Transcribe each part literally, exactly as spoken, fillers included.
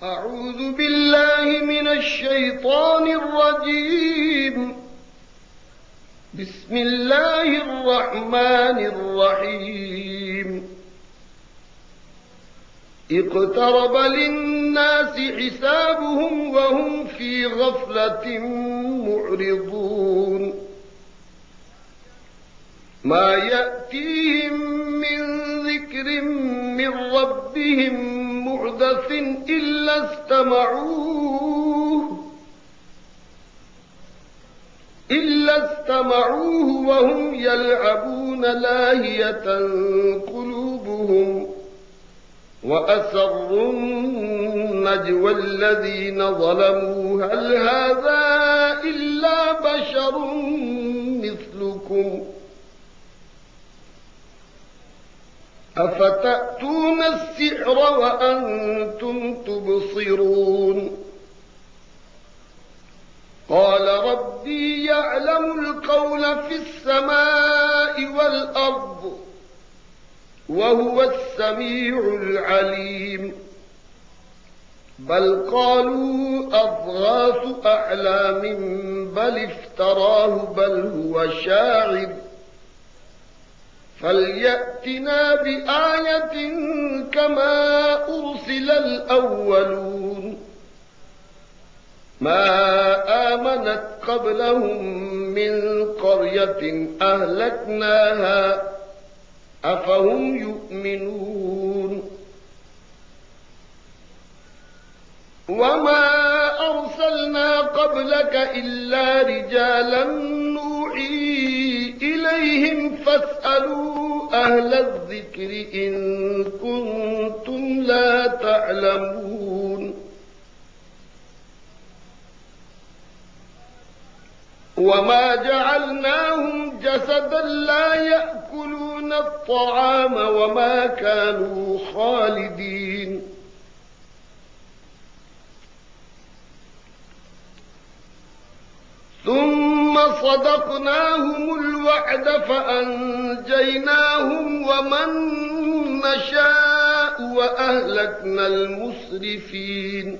أعوذ بالله من الشيطان الرجيم. بسم الله الرحمن الرحيم. اقترب للناس حسابهم وهم في غفلة معرضون. ما يأتيهم من ذكر من ربهم محدث إلا استمعوه إلا استمعوه وهم يلعبون لاهية قلوبهم وأسروا النجوى الذين ظلموا هل هذا إلا بشر مثلكم أفتأتون السحر وأنتم تبصرون. قال ربي يعلم القول في السماء والأرض وهو السميع العليم. بل قالوا أضغاث أحلام بل افتراه بل هو شاعر فليأتنا بآية كما أرسل الأولون. ما آمنت قبلهم من قرية أهلكناها أفهم يؤمنون. وما أرسلنا قبلك إلا رجالا نوحي إليهم فاسألوا أهل الذكر إن كنتم لا تعلمون. وما جعلناهم جسدا لا يأكلون الطعام وما كانوا خالدين. ثم صدقناهم الوعد فأنجيناهم ومن نشاء وأهلكنا المسرفين.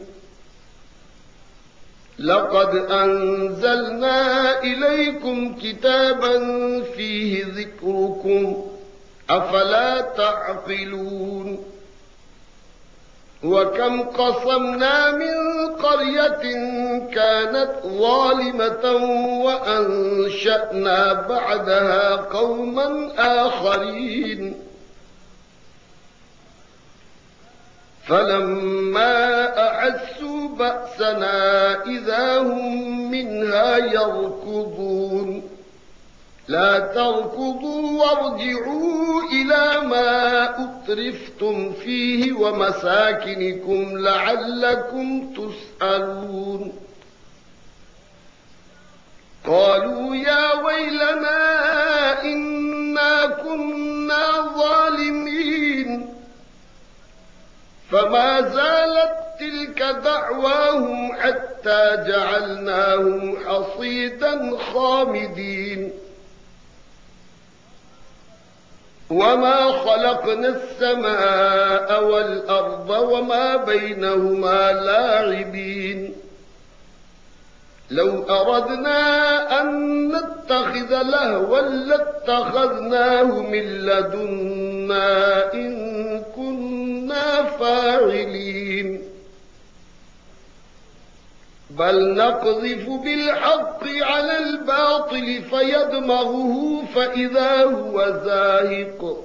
لقد أنزلنا إليكم كتابا فيه ذكركم أفلا تعقلون. وكم قصمنا من قرية كانت ظالمة وأنشأنا بعدها قوما آخرين. فلما أحسوا بأسنا إذا هم منها يركضون. لا تركضوا وارجعوا إلى ما أترفتم فيه ومساكنكم لعلكم تسألون. قالوا يا ويلنا إنا كنا ظالمين. فما زالت تلك دعواهم حتى جعلناهم حصيدا خامدين. وما خلقنا السماء والأرض وما بينهما لاعبين. لو أردنا أن نتخذ لهوا لاتخذناه من لدنا إن كنا فاعلين. بل نقذف بالحق على الباطل فيدمغه فإذا هو زاهق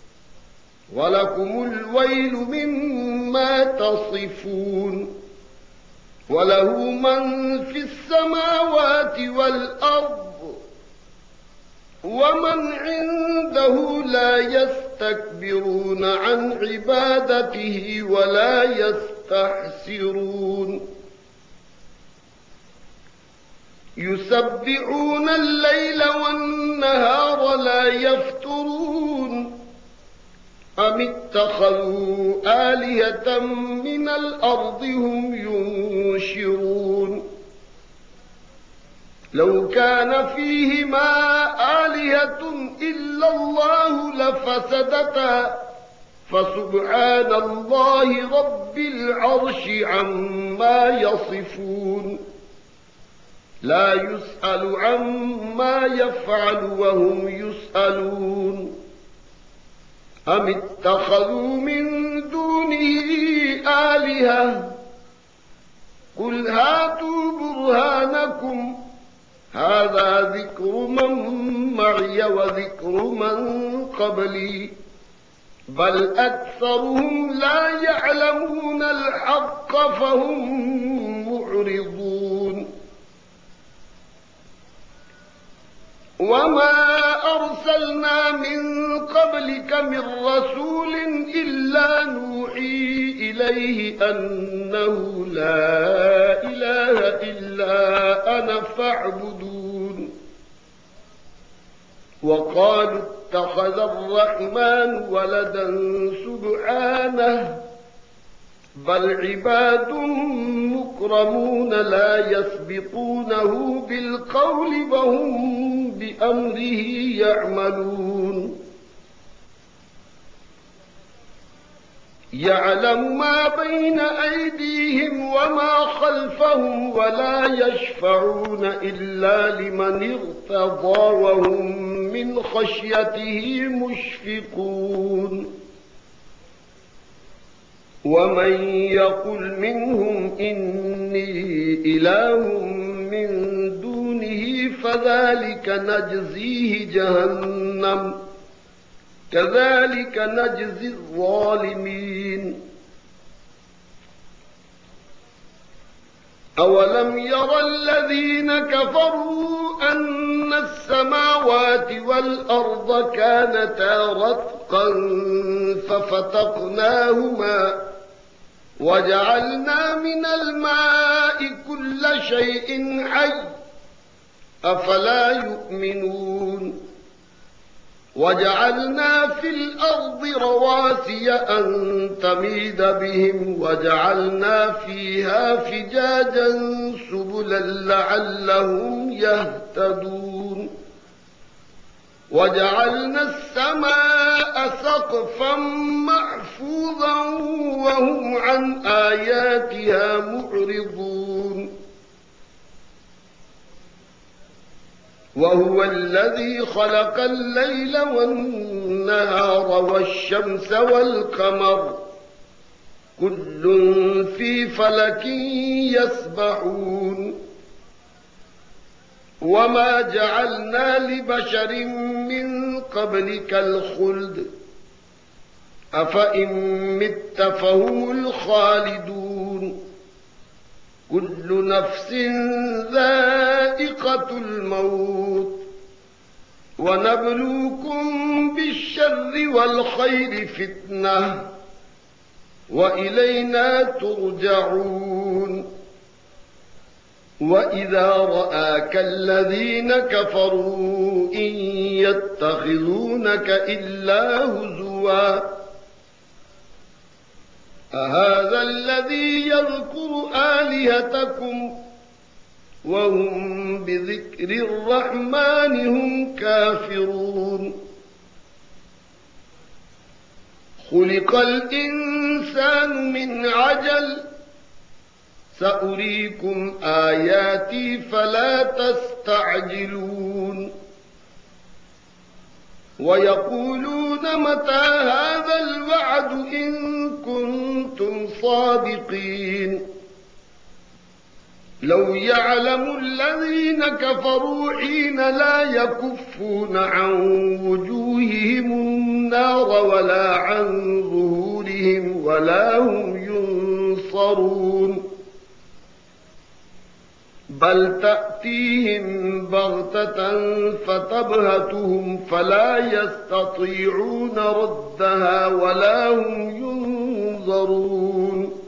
ولكم الويل مما تصفون. وله من في السماوات والأرض ومن عنده لا يستكبرون عن عبادته ولا يستحسرون. يسبحون الليل والنهار لا يفترون. أم اتخذوا آلهة من الأرض هم ينشرون. لو كان فيهما آلهة إلا الله لفسدتا فسبحان الله رب العرش عما يصفون لا يسأل عما يفعل وهم يسألون أم اتخذوا من دونه آلهة قل هاتوا برهانكم هذا ذكر من معي وذكر من قبلي بل أكثرهم لا يعلمون الحق فهم معرضون وما أرسلنا من قبلك من رسول إلا نوحي إليه أنه لا إله إلا أنا فاعبدون وقالوا اتخذ الرحمن ولدا سبحانه بل عباد مكرمون لا يسبقونه بالقول وهم بأمره يعملون يعلم ما بين أيديهم وما خلفهم ولا يشفعون إلا لمن ارتضى وهم من خشيته مشفقون ومن يقل منهم إني إله من دونه فذلك نجزيه جهنم كذلك نجزي الظالمين أولم يرى الذين كفروا أن السماوات والأرض كانتا رتقا ففتقناهما وجعلنا من الماء كل شيء حي أفلا يؤمنون وجعلنا في الأرض رواسي أن تميد بهم وجعلنا فيها فجاجا سبلا لعلهم يهتدون وجعلنا السماء سقفا محفوظا وهم عن آياتها معرضون وهو الذي خلق الليل والنهار والشمس والقمر كل في فلك يسبحون وما جعلنا لبشر من قبلك الخلد أفإن مت فهم الخالدون كل نفس ذائقة الموت ونبلوكم بالشر والخير فتنة وإلينا ترجعون وإذا رآك الذين كفروا إن يتخذونك إلا هزوا أهذا الذي يذكر آلهتكم وهم بذكر الرحمن هم كافرون خلق الإنسان من عجل سأريكم آياتي فلا تستعجلون ويقولون متى هذا الوعد إن كنتم صادقين لو يعلم الذين كفروا حين لا يكفون عن وجوههم النار ولا عن ظهورهم ولا هم ينصرون بل تأتيهم بغتة فتبهتهم فلا يستطيعون ردها ولا هم ينظرون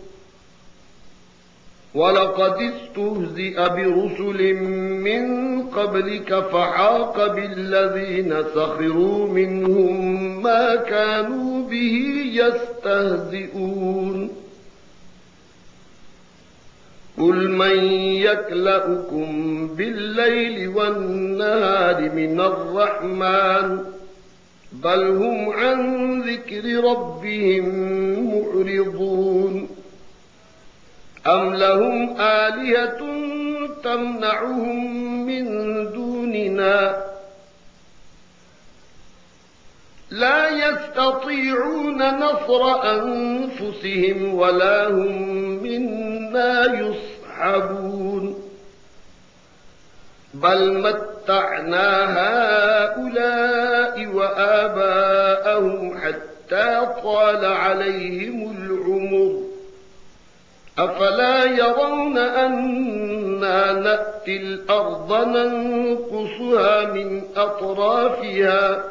ولقد استهزئ برسل من قبلك فحاق بالذين سخروا منهم ما كانوا به يستهزئون قل من يكلؤكم بالليل والنهار من الرحمن بل هم عن ذكر ربهم معرضون أم لهم آلهة تمنعهم من دوننا لا يستطيعون نصر أنفسهم ولا هم منا يصحبون بل متعنا هؤلاء وآباءهم حتى طال عليهم العمر أفلا يرون أنا نأتي الأرض ننقصها من أطرافها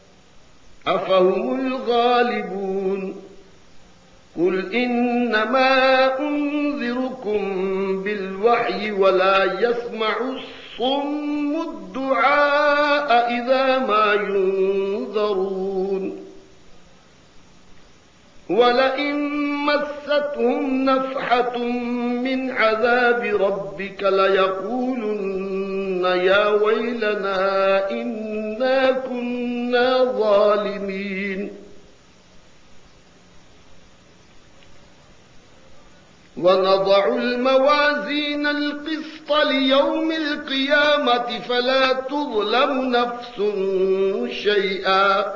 أفهم الغالبون قل إنما أنذركم بالوحي ولا يسمع الصم الدعاء إذا ما ينذرون ولئن مستهم نفحة من عذاب ربك ليقولن يا ويلنا إنا كنا ظالمين ونضع الموازين القسط ليوم القيامة فلا تظلم نفس شيئا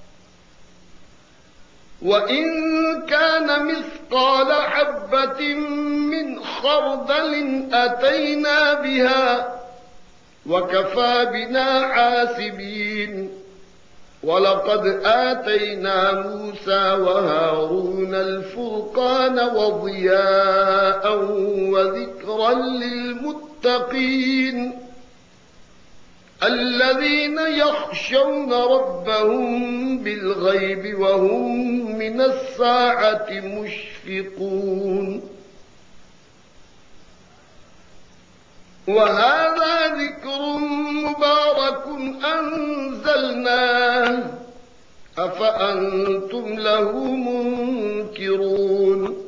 وإن كان مثقال حبة من خردل أتينا بها وكفى بنا حاسبين ولقد آتينا موسى وهارون الفرقان وضياء وذكرا للمتقين الذين يخشون ربهم بالغيب وهم من الساعة مشفقون وهذا ذكر مبارك أنزلناه أفأنتم له منكرون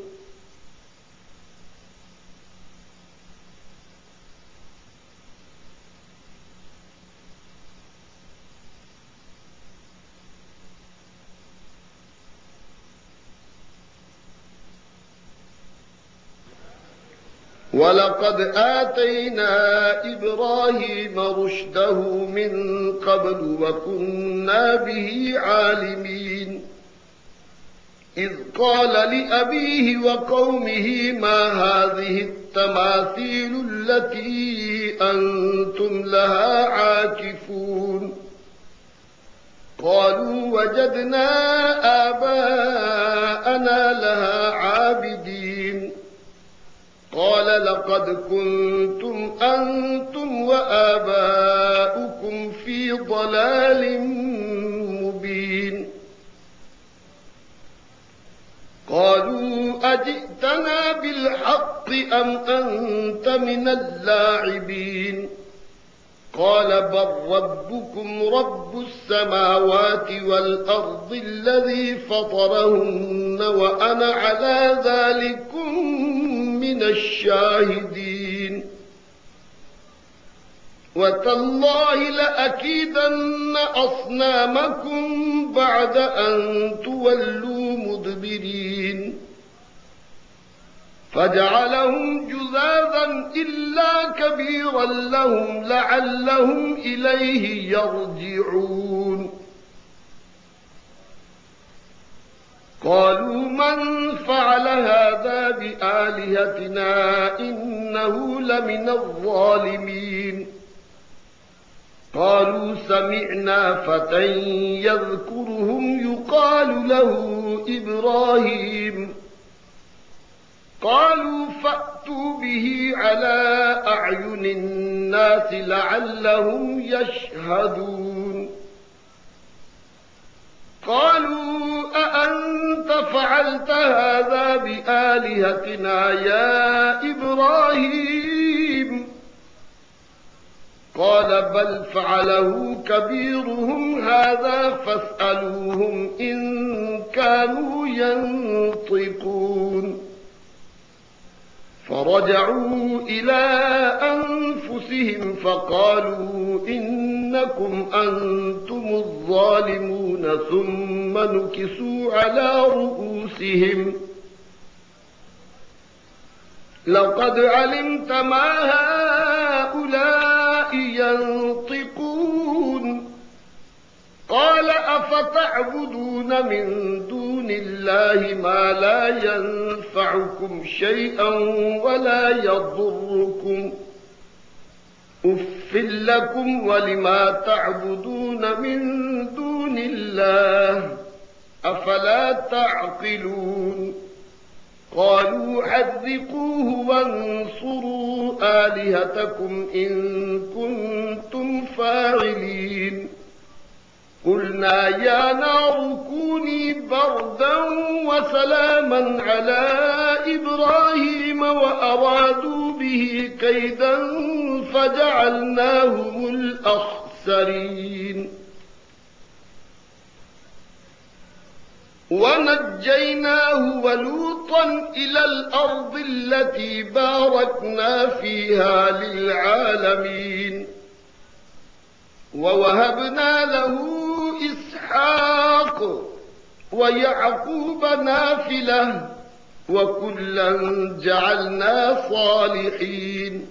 ولقد آتينا إبراهيم رشده من قبل وكنا به عالمين إذ قال لأبيه وقومه ما هذه التماثيل التي أنتم لها عاكفون قالوا وجدنا آباءنا لها عابدين قال لقد كنتم أنتم وآباؤكم في ضلال مبين قالوا أجئتنا بالحق أم أنت من اللاعبين قال بل ربكم رب السماوات والأرض الذي فطرهن وأنا على ذلكم من الشاهدين وتالله لأكيدن أصنامكم بعد أن تولوا مدبرين فجعلهم جذاذا إلا كبيرا لهم لعلهم إليه يرجعون قالوا من فعل هذا بآلهتنا إنه لمن الظالمين قالوا سمعنا فتى يذكرهم يقال له إبراهيم قالوا فأتوا به على أعين الناس لعلهم يشهدون قالوا أأنت فعلت هذا بآلهتنا يا إبراهيم قال بل فعله كبيرهم هذا فاسألوهم إن كانوا ينطقون فرجعوا إلى أنفسهم فقالوا إن إنكم أنتم الظالمون ثم نكسوا على رؤوسهم لقد علمت ما هؤلاء ينطقون قال أفتعبدون من دون الله ما لا ينفعكم شيئا ولا يضركم أف لكم ولما تعبدون من دون الله أفلا تعقلون قالوا حرقوه وانصروا آلهتكم إن كنتم فاعلين قلنا يا نار كوني بردا وسلاما على إبراهيم وأرادوا به كيدا فجعلناهم الأخسرين ونجيناه ولوطا إلى الأرض التي باركنا فيها للعالمين ووهبنا له إسحاق ويعقوب نافلة وكلا جعلنا صالحين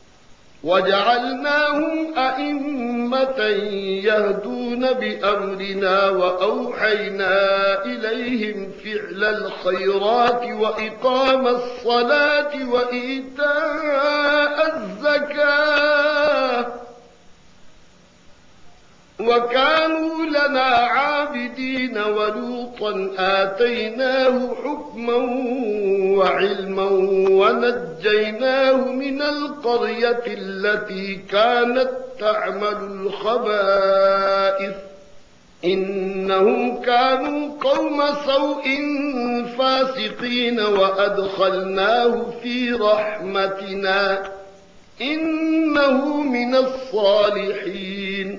وجعلناهم أئمة يهدون بأمرنا وأوحينا إليهم فعل الخيرات وإقام الصلاة وإيتاء الزكاة وكانوا لنا عابدين ولوطا آتيناه حكما وعلما ونجيناه من القرية التي كانت تعمل الخبائث إنهم كانوا قوم سوء فاسقين وأدخلناه في رحمتنا إنه من الصالحين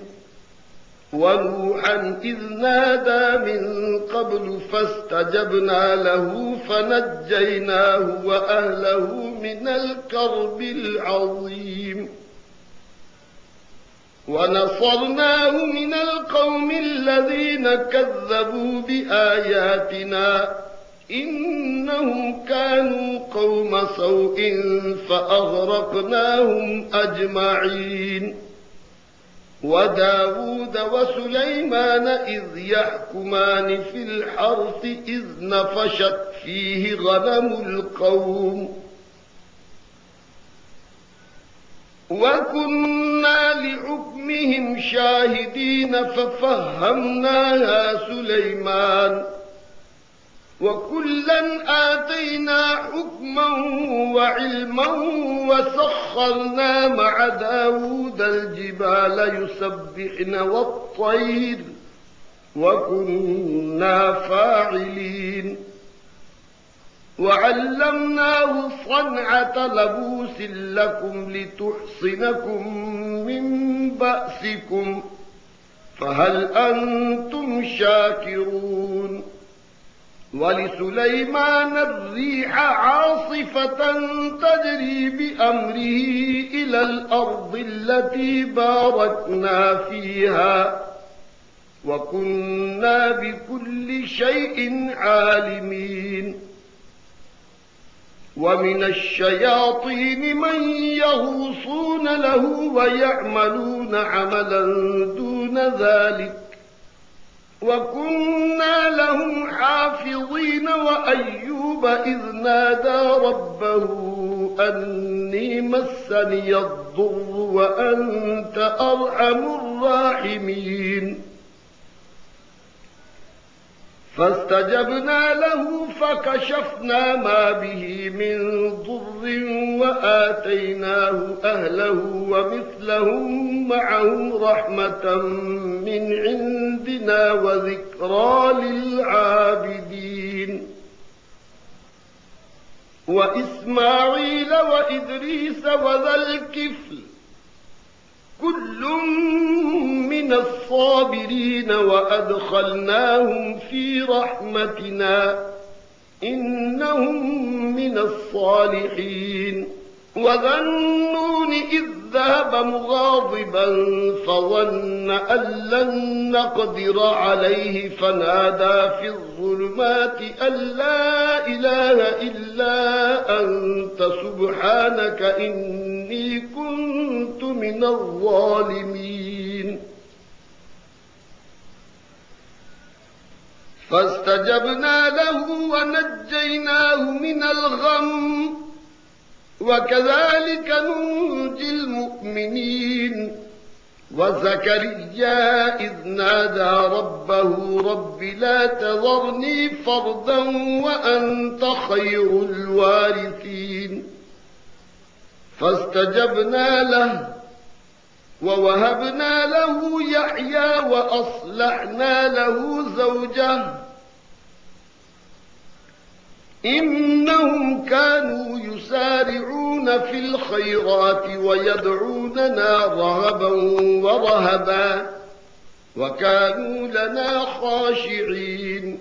ونوحا إذ نادى من قبل فاستجبنا له فنجيناه وأهله من الكرب العظيم ونصرناه من القوم الذين كذبوا بآياتنا إنهم كانوا قوم سوء فأغرقناهم أجمعين وداود وسليمان إذ يحكمان في الحرث إذ نفشت فيه غنم القوم وكنا لحكمهم شاهدين ففهمناها سليمان وكلا آتينا حكما وعلما وسخرنا مع داود الجبال يسبحن والطير وكنا فاعلين وعلمناه صنعة لبوس لكم لتحصنكم من بأسكم فهل أنتم شاكرون ولسليمان الريح عاصفة تجري بأمره إلى الأرض التي باركنا فيها وكنا بكل شيء عالمين ومن الشياطين من يغوصون له ويعملون عملا دون ذلك وكنا لهم حافظين وأيوب إذ نادى ربه أني مسني الضر وأنت أرحم الراحمين فاستجبنا له فكشفنا ما به من ضر وآتيناه أهله ومثلهم معهم رحمة من عندنا وذكرى للعابدين وإسماعيل وإدريس وذا الكفل كل من الصابرين وأدخلناهم في رحمتنا إنهم من الصالحين وذا النون إذ ذهب مغاضبا فظن أن لن نقدر عليه فنادى في الظلمات أن لا إله إلا أنت سبحانك إني كنت من الظالمين فاستجبنا له ونجيناه من الغم وكذلك ننجي المؤمنين وزكريا إذ نادى ربه رب لا تذرني فردا وأنت خير الوارثين فاستجبنا له ووهبنا له يحيى وأصلحنا له زوجه إنهم كانوا يسارعون في الخيرات ويدعوننا رغبا ورهبا وكانوا لنا خاشعين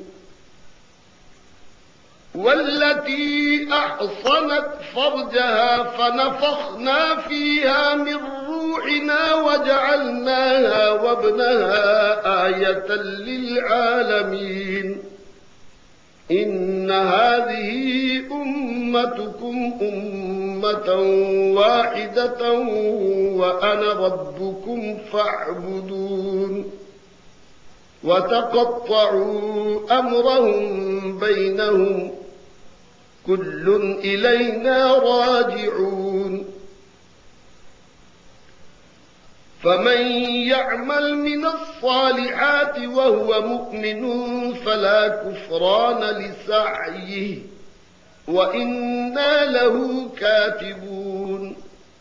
والتي أحصنت فرجها فنفخنا فيها من روحنا وجعلناها وابنها آية للعالمين إن هذه أمتكم أمة واحدة وأنا ربكم فاعبدون وتقطعوا أمرهم بينهم كل إلينا راجعون فمن يعمل من الصالحات وهو مؤمن فلا كفران لسعيه وإنا له كاتبون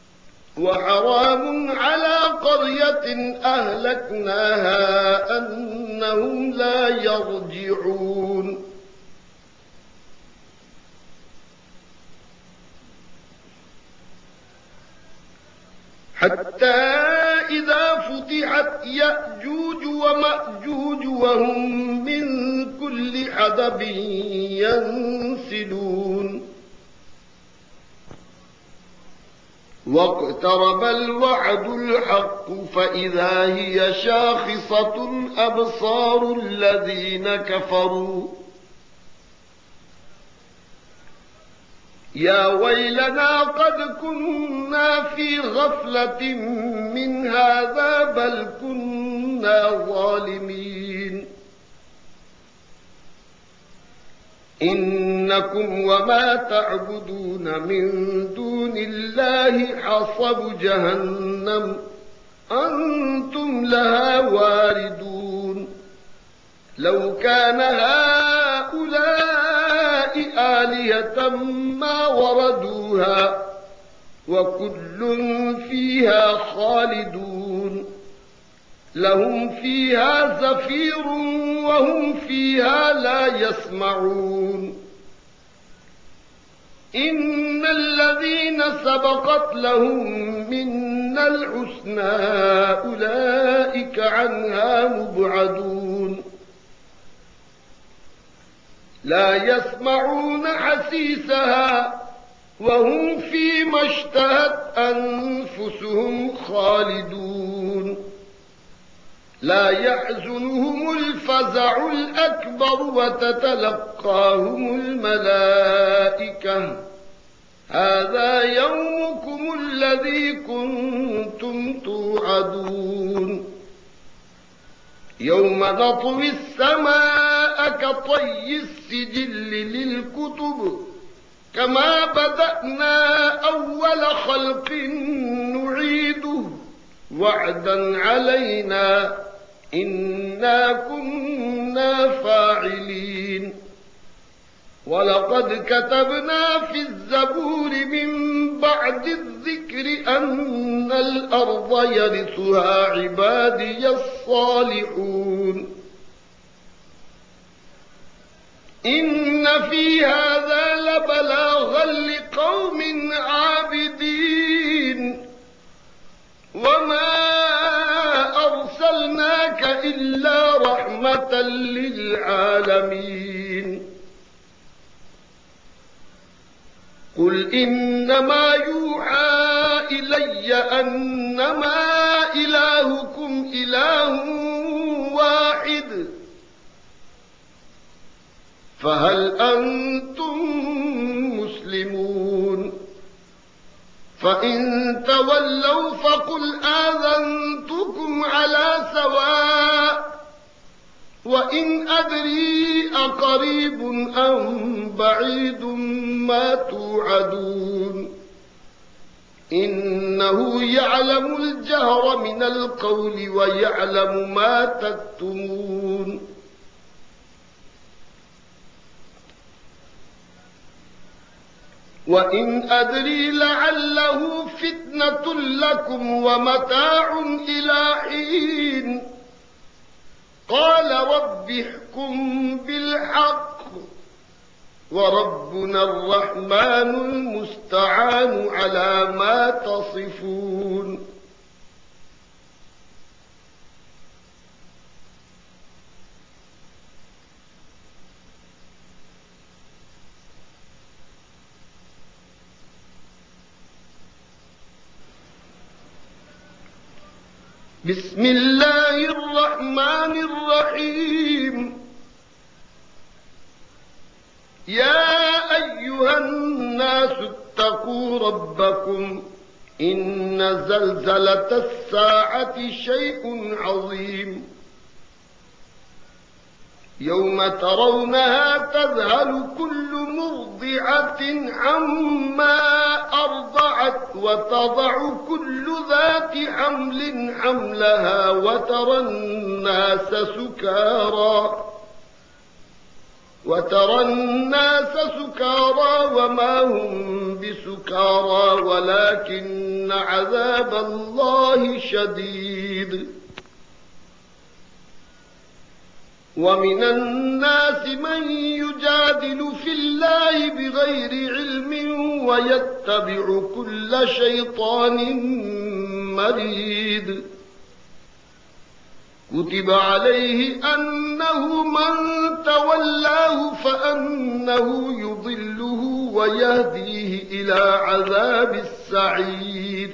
وحرام على قرية أهلكناها أنهم لا يرجعون حتى إذا فتحت يأجوج ومأجوج وهم من كل حدب ينسلون واقترب الوعد الحق فإذا هي شاخصة أبصار الذين كفروا يا ويلنا قد كنا في غفلة من هذا بل كنا ظالمين إنكم وما تعبدون من دون الله حصب جهنم أنتم لها واردون لو كان هؤلاء آلهة ما وردوها وكل فيها خالدون لهم فيها زفير وهم فيها لا يسمعون إن الذين سبقت لهم منا الحسنى أولئك عنها مبعدون لا يسمعون حسيسها وهم فيما اشتهت أنفسهم خالدون لا يحزنهم الفزع الأكبر وتتلقاهم الملائكة هذا يومكم الذي كنتم توعدون يوم نطوي السماء كطي السجل للكتب كما بدأنا أول خلق نعيده وعدا علينا إنا كنا فاعلين ولقد كتبنا في الزبور من بعد الذكر أن الأرض يرثها عبادي الصالحون إن في هذا لبلاغا لقوم عابدين وما أرسلناك إلا رحمة للعالمين قل إنما يوحى إلي أنما إلهكم إله واحد فهل أنتم مسلمون فإن تولوا فقل آذنتكم على سواء وإن أدري أقريب أم بعيد ما توعدون إنه يعلم الجهر من القول ويعلم ما تكتمون وإن أدري لعله فتنة لكم ومتاع إلى حين قال رب احكم بالحق وربنا الرحمن المستعان على ما تصفون بسم الله الرحمن الرحيم يا أيها الناس اتقوا ربكم إن زلزلة الساعة شيء عظيم يوم ترونها تذهل كل مرضعة عما أرضعت وتضع كل ذات حمل حملها وترى الناس سكارى وترى الناس سكارى وما هم بسكارى ولكن عذاب الله شديد ومن الناس من يجادل في الله بغير علم ويتبع كل شيطان مريد كتب عليه أنه من تولاه فأنه يضله ويهديه إلى عذاب السعير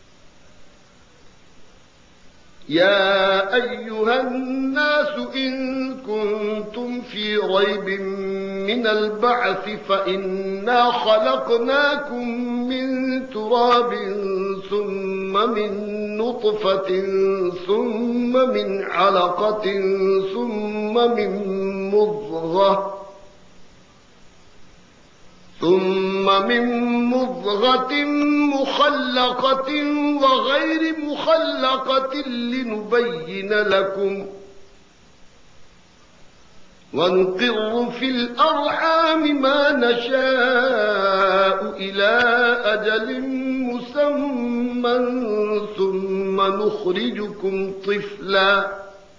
يا أيها الناس إن كنتم في ريب من البعث فإنا خلقناكم من تراب ثم من نطفة ثم من علقة ثم من مضغة ثم من مضغة مخلقة وغير مخلقة لنبين لكم ونقر في الأرحام ما نشاء إلى أجل مسمى ثم نخرجكم طفلا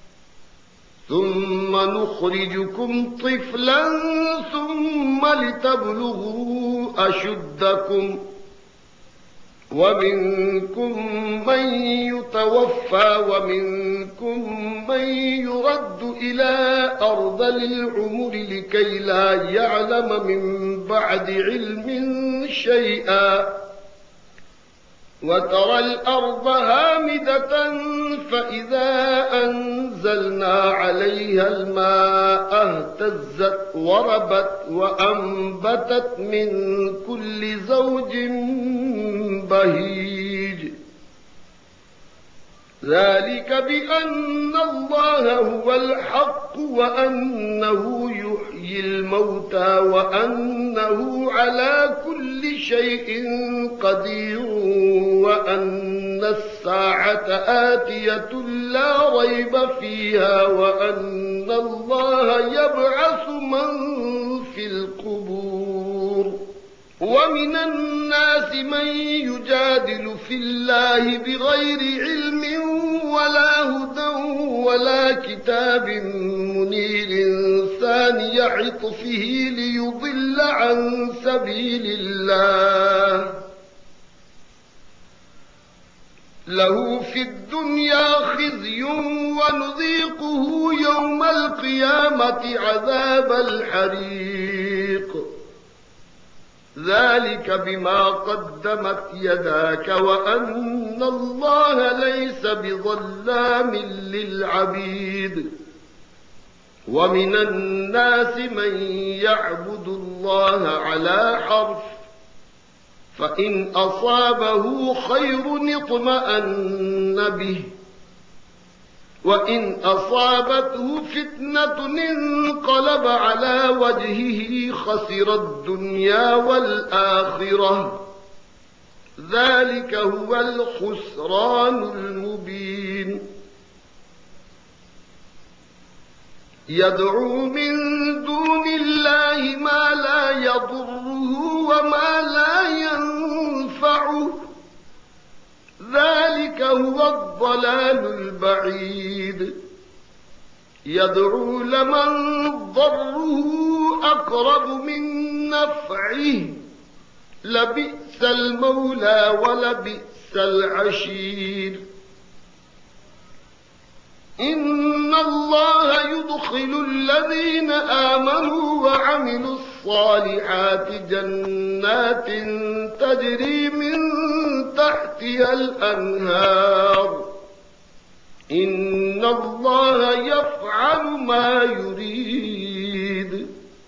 ثم نخرجكم طفلا ثم لتبلغوا أشدكم ومنكم من يتوفى ومنكم من يرد إلى أرض العمر لكي لا يعلم من بعد علم شيئا وترى الأرض هامدة فإذا أنزلنا عليها الماء اهتزت وربت وأنبتت من كل زوج بهيج ذلك بأن الله هو الحق وأنه يحيي الموتى وأنه على كل شيء قدير وأن الساعة آتية لا ريب فيها وأن الله يبعث من في القبور ومن الناس من يجادل في الله بغير علم ولا هدى ولا كتاب منير ثاني عطفه ليضل عن سبيل الله له في الدنيا خزي ونذيقه يوم القيامة عذاب الحريق ذلك بما قدمت يداك وأن الله ليس بظلام للعبيد ومن الناس من يعبد الله على حرف فإن أصابه خير اطمأن به وإن أصابته فتنة انقلب على وجهه خسر الدنيا والآخرة ذلك هو الخسران المبين يدعو من دون الله ما لا يضره وما لا ينفعه ذلك هو الضلال البعيد يدعو لمن ضره أقرب من نفعه لبئس المولى ولبئس العشير إن الله يدخل الذين آمنوا وعملوا الصالحات جنات تجري من تحتها الأنهار إن الله يفعل ما يريد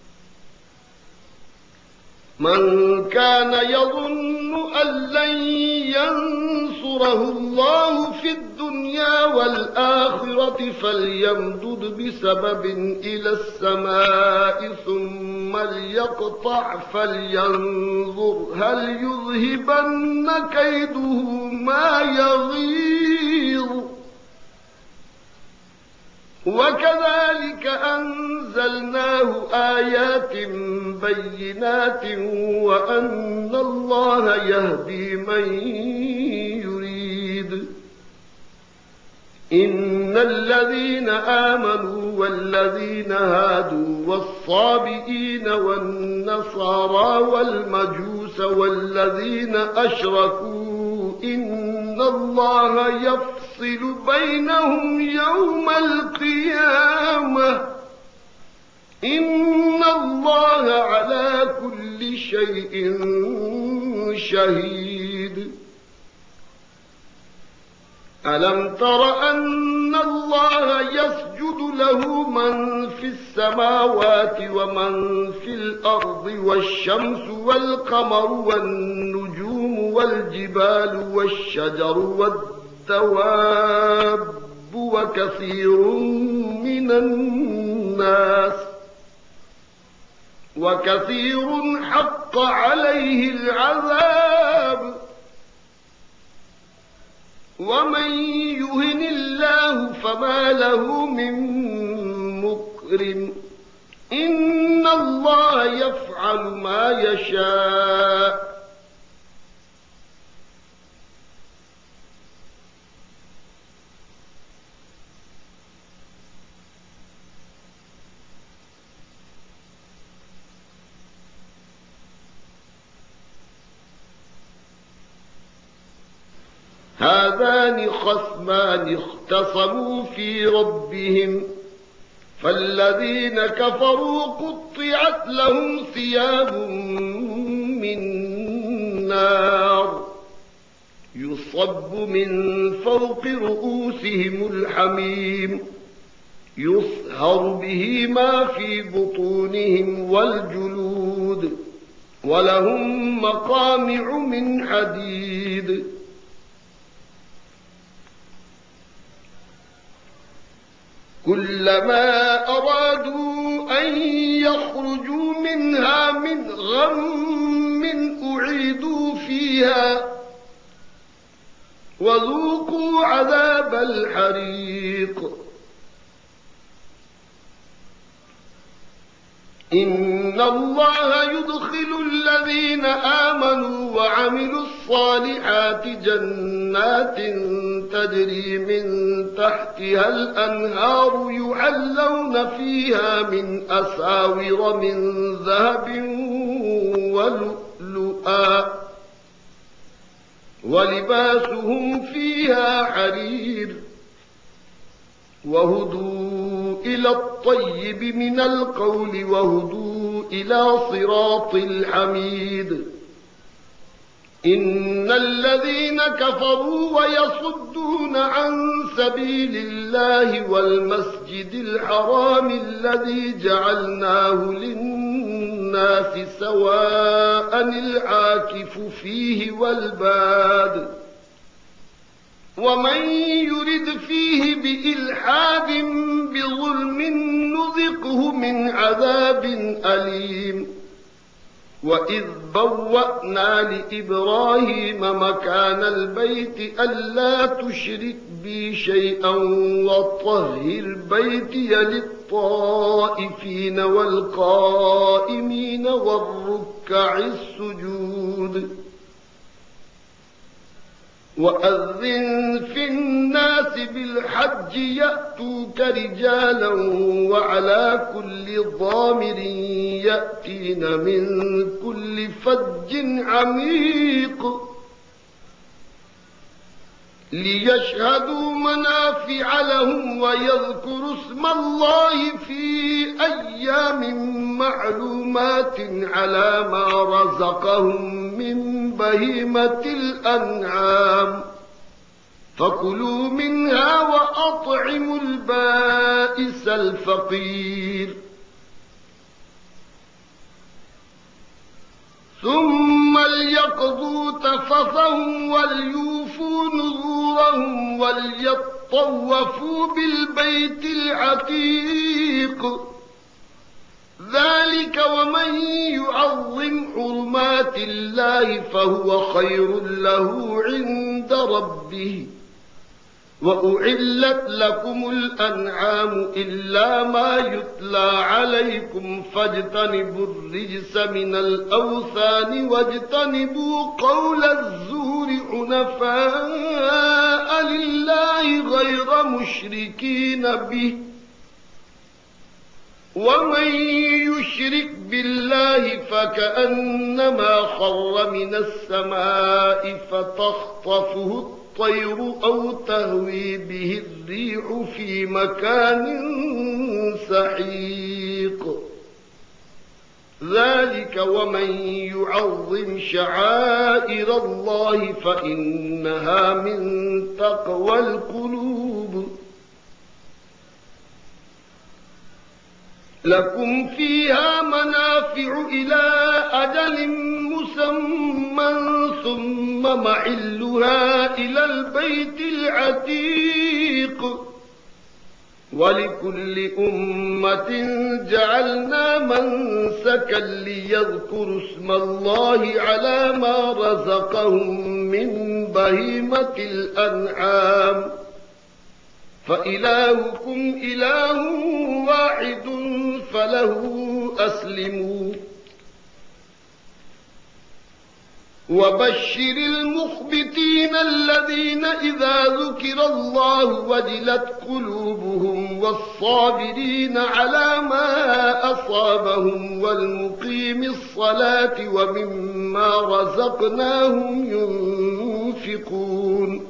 من كان يظن أن لن ينصره الله في الدنيا والآخرة فليمدد بسبب إلى السماء ثم ليقطع فلينظر هل يذهبن كيده ما يغيظ وكذلك أنزلناه آيات بينات وأن الله يهدي من يريد إن الذين آمنوا والذين هادوا والصابئين والنصارى والمجوس والذين أشركوا إن الله يفصل بينهم يوم القيامة إن الله على كل شيء شهيد ألم تر أن الله يسجد له من في السماوات ومن في الأرض والشمس والقمر والنجوم والجبال والشجر والدواب وكثير من الناس وكثير حق عليه العذاب ومن يهن الله فما له من مكرم إن الله يفعل ما يشاء هذان خصمان اختصموا في ربهم فالذين كفروا قطعت لهم ثياب من نار يصب من فوق رؤوسهم الحميم يصهر به ما في بطونهم والجلود ولهم مقامع من حديد كلما أرادوا أن يخرجوا منها من غم أعيدوا فيها وذوقوا عذاب الحريق إن الله يدخل الذين آمنوا وعملوا الصالحات جنات تجري من تحتها الأنهار يحلون فيها من أساور من ذهب ولؤلؤا ولباسهم فيها حرير وهدوا إلى الطيب من القول وهدوا إلى صراط الحميد. إن الذين كفروا ويصدون عن سبيل الله والمسجد الحرام الذي جعلناه للناس سواء العاكف فيه والباد ومن يرد فيه بإلحاد بظلم نذقه من عذاب أليم. وإذ بوأنا لإبراهيم مكان البيت ألا تشرك بي شيئا وطهر بيتي للطائفين والقائمين والركع السجود. وأذن في الناس بالحج يأتوك رجالا وعلى كل ضامر يأتين من كل فج عميق ليشهدوا منافع لهم ويذكروا اسم الله في أيام معلومات على ما رزقهم من بهيمة الأنعام فكلوا منها وأطعموا البائس الفقير. ثم ليقضوا تفثهم وليوفوا نذورهم وليطوفوا بالبيت العتيق. ذلك ومن يعظم حرمات الله فهو خير له عند ربه. وأحلت لكم الأنعام إلا ما يتلى عليكم فاجتنبوا الرجس من الأوثان واجتنبوا قول الزور حنفاء لله غير مشركين به. ومن يشرك بالله فكأنما خر من السماء فتخطفه الطير أو تهوي به الريح في مكان سحيق. ذلك ومن يعظم شعائر الله فإنها من تقوى القلوب. لكم فيها منافع إلى أجل مسمى ثم محلها إلى البيت العتيق. ولكل أمة جعلنا منسكا ليذكروا اسم الله على ما رزقهم من بهيمة الأنعام فإلهكم إله واحد فله أسلموا. وبشر المخبتين الذين إذا ذكر الله وجلت قلوبهم والصابرين على ما أصابهم والمقيم الصلاة ومما رزقناهم ينفقون.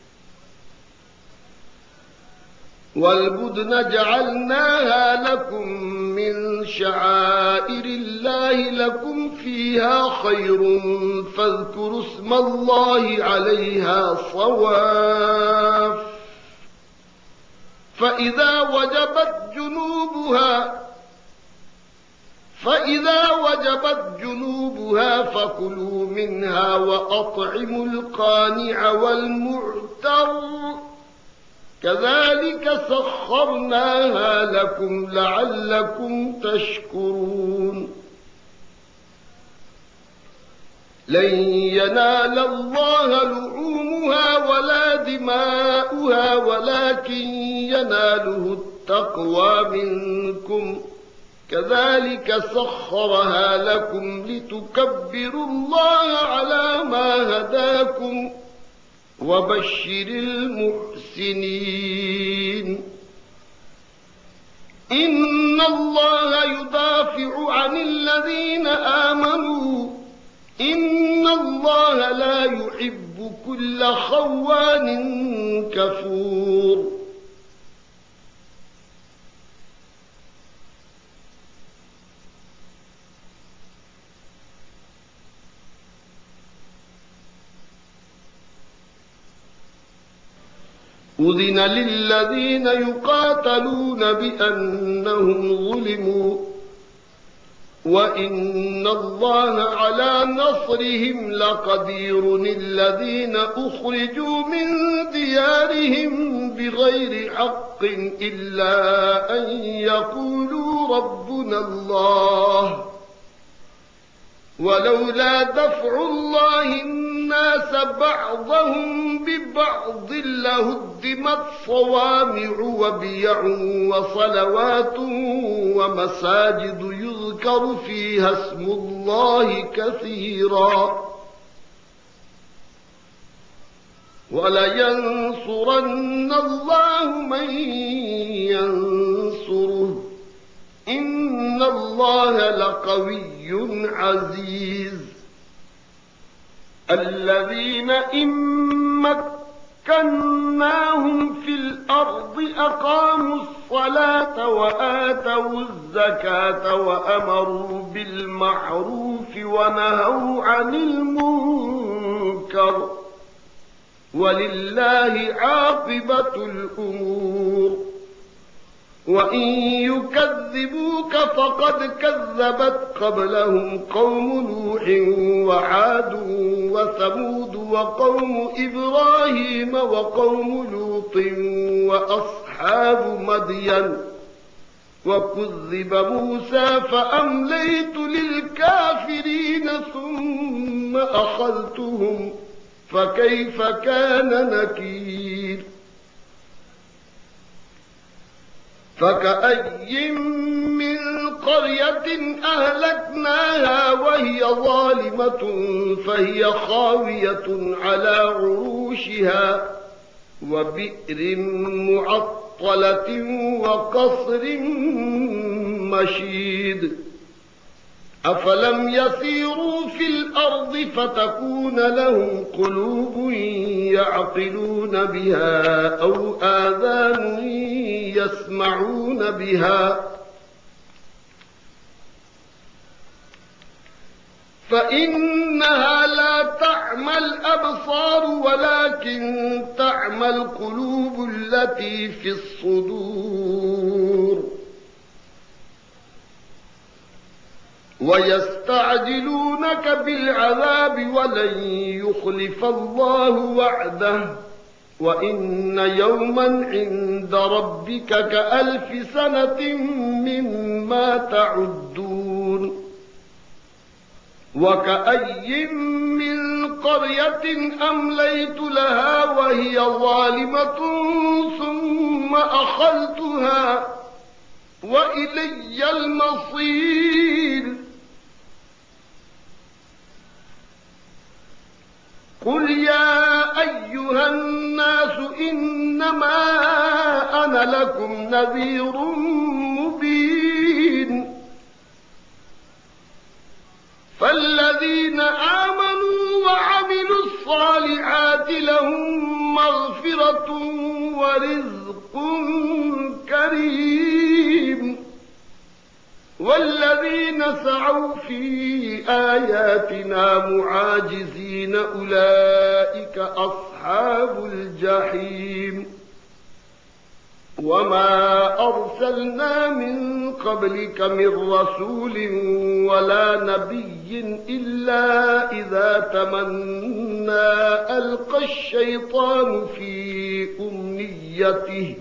والبدن جعلناها لكم من شعائر الله لكم فيها خير فاذكروا اسم الله عليها صواف. فإذا وجبت جنوبها فإذا وجبت جنوبها فكلوا منها وأطعموا القانع والمعتر كذلك سخرناها لكم لعلكم تشكرون. لن ينال الله لحومها ولا دماؤها ولكن يناله التقوى منكم كذلك سخرها لكم لتكبروا الله على ما هداكم وبشر المحسنين. إن الله يدافع عن الذين آمنوا إن الله لا يحب كل خوان كفور. أذن للذين يقاتلون بأنهم ظلموا وإن الله على نصرهم لقدير. الذين أخرجوا من ديارهم بغير حق إلا أن يقولوا ربنا الله ولولا دفع الله الناس بعضهم ببعض لهدمت صوامع وبيع وصلوات ومساجد يذكر فيها اسم الله كثيرا ولينصرن الله من ينصره إن الله لقوي عزيز. الذين إن مكناهم في الأرض أقاموا الصلاة وآتوا الزكاة وأمروا بالمعروف ونهوا عن المنكر ولله عاقبة الأمور. وإن يكذبوك فقد كذبت قبلهم قوم نوح وعاد وثمود وقوم إبراهيم وقوم لوط وأصحاب مدين وكذب موسى فأمليت للكافرين ثم أخذتهم فكيف كان نكير. فكأي من قرية أهلكناها وهي ظالمة فهي خاوية على عروشها وبئر معطلة وقصر مشيد. أفلم يسيروا في الأرض فتكون لهم قلوب يعقلون بها أو آذان يسمعون بها فإنها لا تعمى الأبصار ولكن تعمى القلوب التي في الصدور. ويستعجلونك بالعذاب ولن يخلف الله وعده وإن يوما عند ربك كألف سنة مما تعدون. وكأي من قرية أمليت لها وهي ظالمة ثم أخذتها وإلي المصير. قل يا أيها الناس إنما أنا لكم نذير مبين. فالذين آمنوا وعملوا الصالحات لهم مغفرة ورزق كريم والذين سعوا في آياتنا معاجزين أولئك أصحاب الجحيم. وما أرسلنا من قبلك من رسول ولا نبي إلا إذا تمنى ألقى الشيطان في أمنيته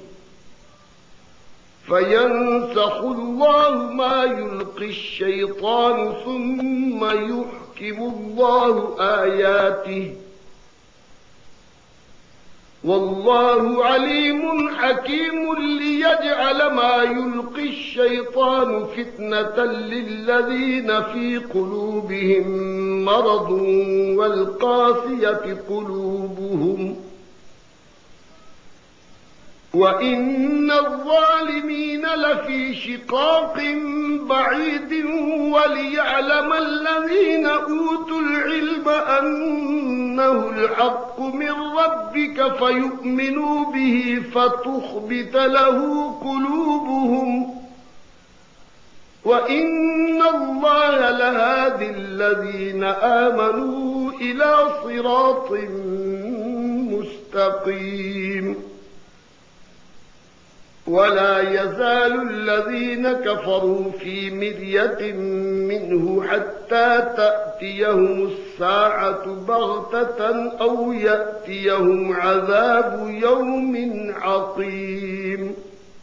فينسخ الله ما يلقي الشيطان ثم يحكم الله آياته والله عليم حكيم ليجعل ما يلقي الشيطان فتنة للذين في قلوبهم مرض والقاسية قلوبهم وإن الظالمين لفي شقاق بعيد وليعلم الذين أوتوا العلم أنه الحق من ربك فيؤمنوا به فتخبت له قلوبهم وإن الله لهادي الذين آمنوا إلى صراط مستقيم. ولا يزال الذين كفروا في مرية منه حتى تأتيهم الساعة بغتة أو يأتيهم عذاب يوم عقيم.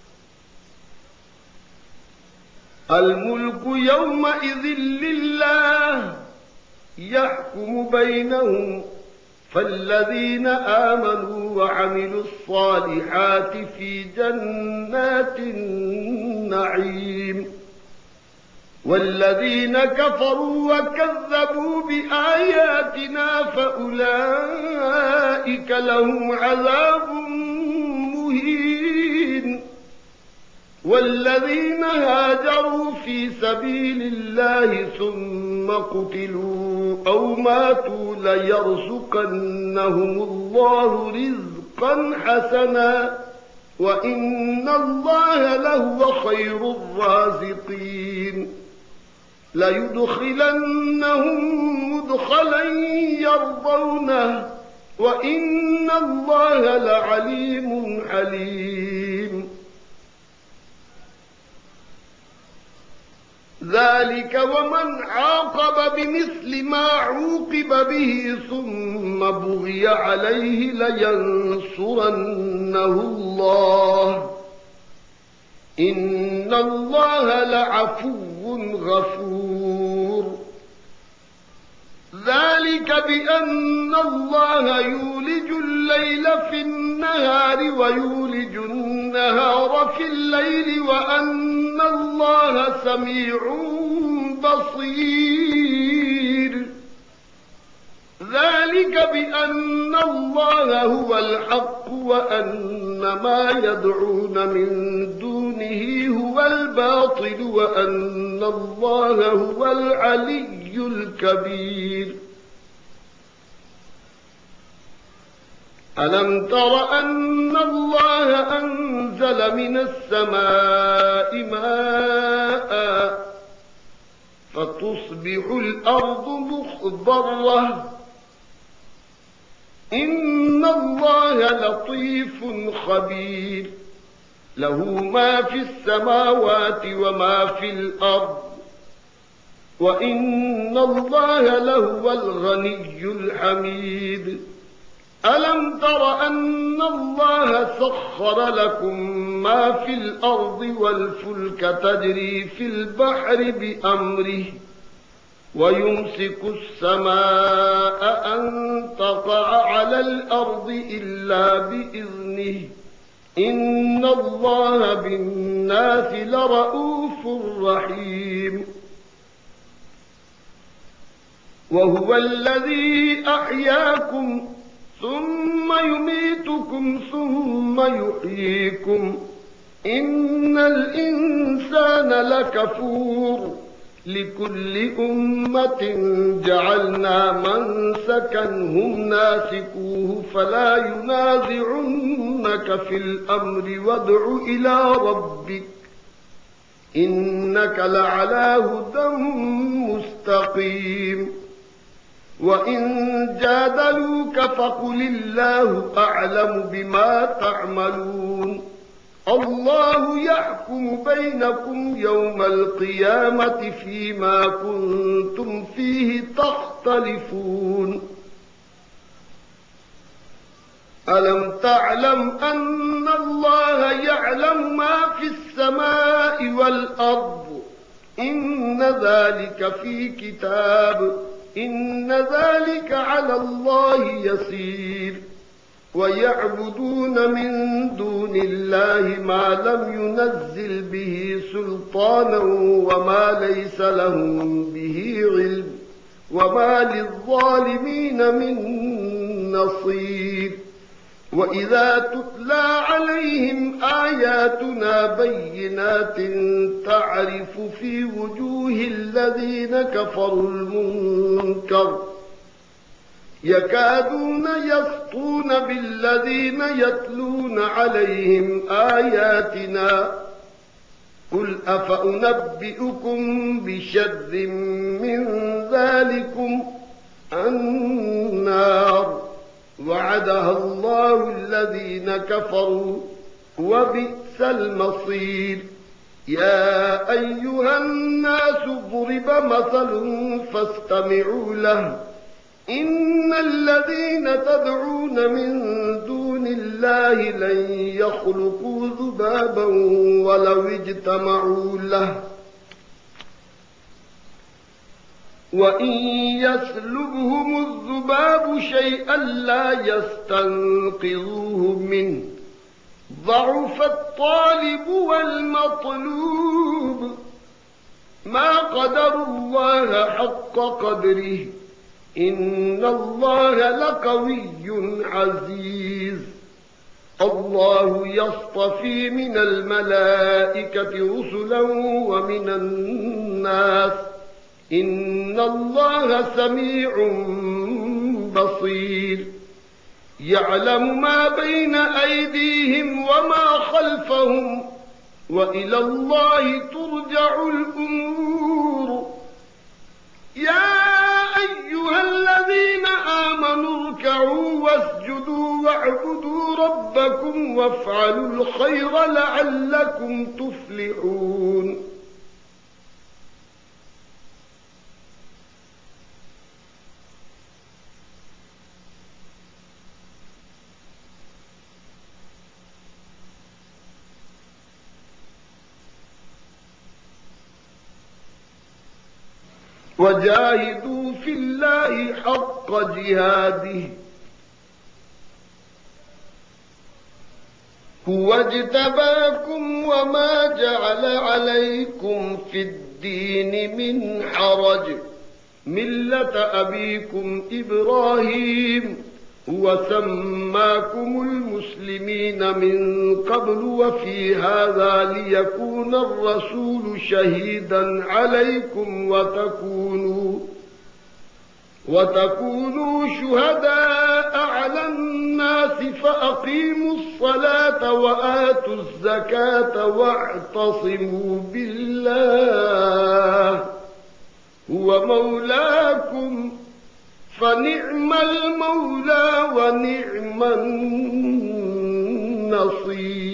الملك يومئذ لله يحكم بينهم، فالذين آمنوا وعملوا الصالحات في جنات النعيم، والذين كفروا وكذبوا بآياتنا فأولئك لهم عذاب مهين. والذين هاجروا في سبيل الله ثم قتلوا أو ماتوا ليرزقنهم الله رزقا حسنا وإن الله لهو خير الرازقين. ليدخلنهم مدخلا يرضونه وإن الله لعليم حليم. ذلك ومن عاقب بمثل ما عوقب به ثم بغي عليه لينصرنه الله إن الله لعفو غفور. ذلك بأن الله يولج الليل في النهار ويولج النهار في الليل وأن الله سميع بصير. ذلك بأن الله هو الحق وأن ما يدعون من دونه هو الباطل وأن الله هو العلي الكبير. ألم تر أن الله أنزل من السماء ماء فتصبح الأرض مخضرة إن الله لطيف خبير. له ما في السماوات وما في الأرض وإن الله لهو الغني الحميد. ألم تر أن الله سخر لكم ما في الأرض والفلك تجري في البحر بأمره ويمسك السماء أن تقع على الأرض إلا بإذنه إن الله بالناس لرءوف رحيم. وهو الذي أحياكم ثم يميتكم ثم يحييكم إن الإنسان لكفور. لكل أمة جعلنا منسكا هم ناسكوه فلا ينازعنك في الأمر وادع إلى ربك إنك لعلى هدى مستقيم. وإن جادلوك فقل الله أعلم بما تعملون الله يحكم بينكم يوم القيامة فيما كنتم فيه تختلفون. ألم تعلم أن الله يعلم ما في السماء والأرض إن ذلك في كتاب إن ذلك على الله يسير. ويعبدون من دون الله ما لم ينزل به سلطانا وما ليس لهم به علم وما للظالمين من نصير. وإذا تتلى عليهم آياتنا بينات تعرف في وجوه الذين كفروا المنكر يكادون يسطون بالذين يتلون عليهم آياتنا قل أفأنبئكم بشر من ذلكم النار وعدها الله الذين كفروا وبئس وبئس المصير. يا أيها الناس ضرب مثل فاستمعوا له. إن الذين تدعون من دون الله لن يخلقوا ذبابا ولو اجتمعوا له وإن يسلبهم الذباب شيئا لا يستنقذوه منه ضعف الطالب والمطلوب. ما قدروا الله حق قدره إن الله لقوي عزيز. الله يصطفي من الملائكة رسلا ومن الناس إن الله سميع بصير. يعلم ما بين أيديهم وما خلفهم وإلى الله ترجع الأمور. يا أيها الذين آمنوا اركعوا واسجدوا واعبدوا ربكم وافعلوا الخير لعلكم تفلحون. وجاهدوا في الله حق جهاده هو اجتباكم وما جعل عليكم في الدين من حرج ملة أبيكم إبراهيم هو سماكم المسلمين من قبل وفي هذا ليكون الرسول شهيدا عليكم وتكونوا وتكونوا شهداء على الناس فأقيموا الصلاة وآتوا الزكاة واعتصموا بالله هو مولاكم فنعم المولى ونعم النصير.